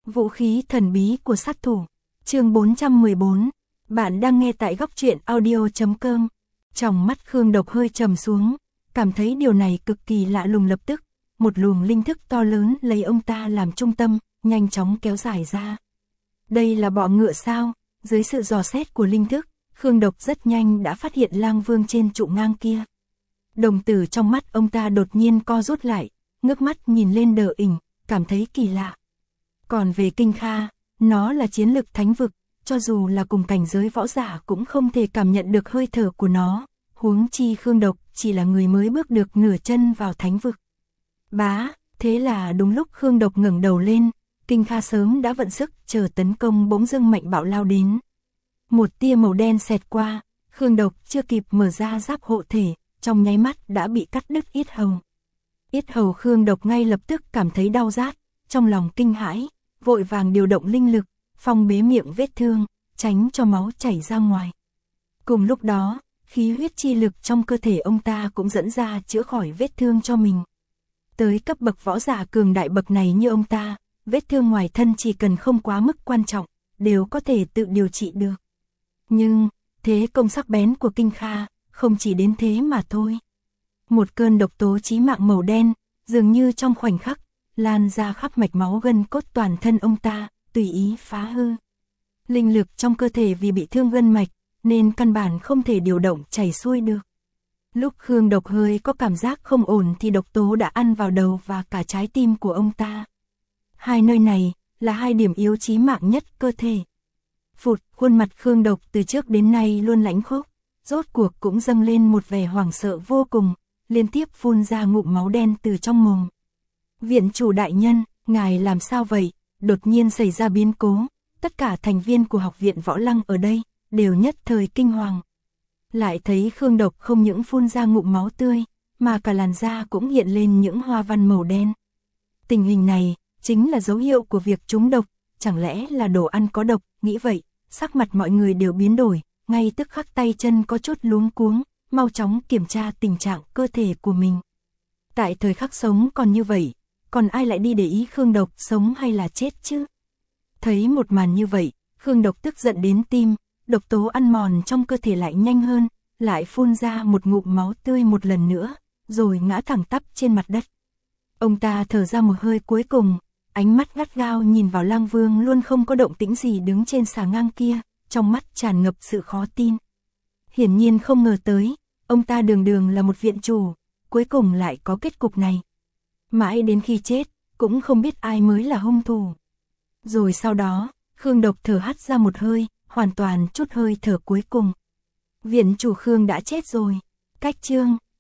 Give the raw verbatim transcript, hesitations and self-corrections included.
Vũ khí thần bí của sát thủ. Chương bốn trăm mười bốn. Bạn đang nghe tại góc truyện audio chấm com. Trong mắt Khương Độc hơi trầm xuống, cảm thấy điều này cực kỳ lạ lùng. Lập tức, một luồng linh thức to lớn lấy ông ta làm trung tâm, nhanh chóng kéo dài ra. Đây là bọ ngựa sao? Dưới sự dò xét của linh thức, Khương Độc rất nhanh đã phát hiện Lang Vương trên trụ ngang kia. Đồng tử trong mắt ông ta đột nhiên co rút lại, ngước mắt nhìn lên Đờ Ỉnh, cảm thấy kỳ lạ. Còn về Kinh Kha, nó là chiến lực thánh vực, cho dù là cùng cảnh giới võ giả cũng không thể cảm nhận được hơi thở của nó, huống chi Khương Độc chỉ là người mới bước được nửa chân vào thánh vực. Bá, thế là đúng lúc Khương Độc ngẩng đầu lên, Kinh Kha sớm đã vận sức chờ tấn công bỗng dưng mạnh bạo lao đến. Một tia màu đen xẹt qua, Khương Độc chưa kịp mở ra giáp hộ thể, trong nháy mắt đã bị cắt đứt yết hầu. Yết hầu Khương Độc ngay lập tức cảm thấy đau rát, trong lòng kinh hãi, vội vàng điều động linh lực, phong bế miệng vết thương, tránh cho máu chảy ra ngoài. Cùng lúc đó, khí huyết chi lực trong cơ thể ông ta cũng dẫn ra chữa khỏi vết thương cho mình. Tới cấp bậc võ giả cường đại bậc này như ông ta, vết thương ngoài thân chỉ cần không quá mức quan trọng, đều có thể tự điều trị được. Nhưng, thế công sắc bén của Kinh Kha, không chỉ đến thế mà thôi. Một cơn độc tố chí mạng màu đen, dường như trong khoảnh khắc, lan ra khắp mạch máu gân cốt toàn thân ông ta, tùy ý phá hư. Linh lực trong cơ thể vì bị thương gân mạch, nên căn bản không thể điều động chảy xuôi được. Lúc Khương Độc hơi có cảm giác không ổn thì độc tố đã ăn vào đầu và cả trái tim của ông ta. Hai nơi này là hai điểm yếu chí mạng nhất cơ thể. Phụt, khuôn mặt Khương Độc từ trước đến nay luôn lãnh khốc, rốt cuộc cũng dâng lên một vẻ hoảng sợ vô cùng, liên tiếp phun ra ngụm máu đen từ trong mồm. Viện chủ đại nhân, ngài làm sao vậy? Đột nhiên xảy ra biến cố, tất cả thành viên của học viện Võ Lăng ở đây đều nhất thời kinh hoàng. Lại thấy Khương Độc không những phun ra ngụm máu tươi, mà cả làn da cũng hiện lên những hoa văn màu đen. Tình hình này chính là dấu hiệu của việc trúng độc, chẳng lẽ là đồ ăn có độc? Nghĩ vậy, sắc mặt mọi người đều biến đổi, ngay tức khắc tay chân có chút luống cuống, mau chóng kiểm tra tình trạng cơ thể của mình. Tại thời khắc sống còn như vậy, còn ai lại đi để ý Khương Độc sống hay là chết chứ? Thấy một màn như vậy, Khương Độc tức giận đến tim, độc tố ăn mòn trong cơ thể lại nhanh hơn, lại phun ra một ngụm máu tươi một lần nữa, rồi ngã thẳng tắp trên mặt đất. Ông ta thở ra một hơi cuối cùng, ánh mắt gắt gao nhìn vào Lang Vương luôn không có động tĩnh gì đứng trên xà ngang kia, trong mắt tràn ngập sự khó tin. Hiển nhiên không ngờ tới, ông ta đường đường là một viện chủ, cuối cùng lại có kết cục này. Mãi đến khi chết, cũng không biết ai mới là hung thủ. Rồi sau đó, Khương Độc thở hắt ra một hơi, hoàn toàn chút hơi thở cuối cùng. Viện chủ Khương đã chết rồi. Cách chương